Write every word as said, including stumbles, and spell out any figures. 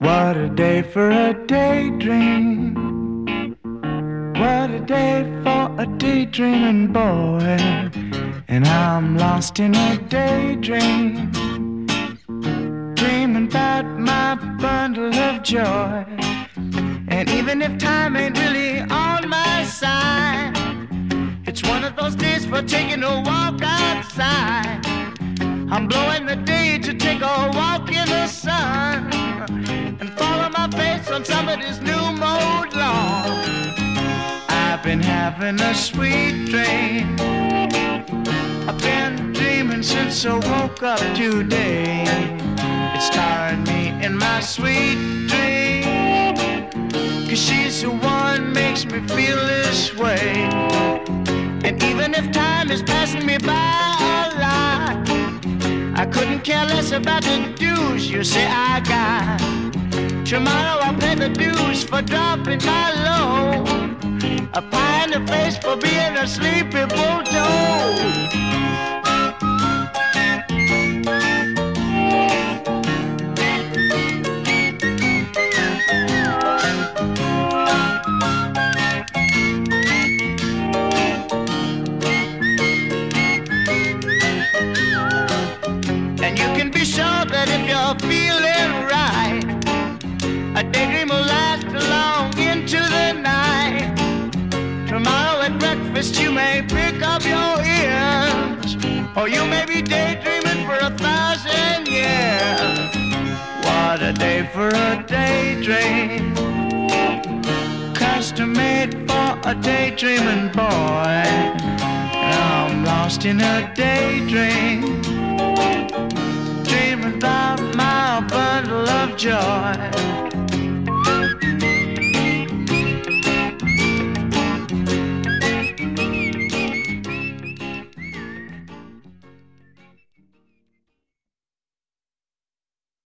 What a day for a daydream. What a day for a daydreaming boy. And I'm lost in a daydream, dreaming about my bundle of joy. And even if time ain't really on my side, it's one of those days for taking a walk outside. I'm blowing the day to take a walk in the sun and follow my face on somebody's new mode lawn. I've been having a sweet dream. I've been dreaming since I woke up today. It's starring me in my sweet dream, 'cause she's the one makes me feel this way. And even if time is passing me by a lot, I couldn't care less about the dues you say I got. Tomorrow I'll pay the dues for dropping my load, a pie in the face for being a sleepy bulldog. And you can be sure that if you're feeling right, a daydream will last long into the night. Tomorrow at breakfast you may pick up your ears, or you may be daydreaming for a thousand years. What a day for a daydream, custom made for a daydreaming boy. And I'm lost in a daydream, dreaming about my bundle of joy.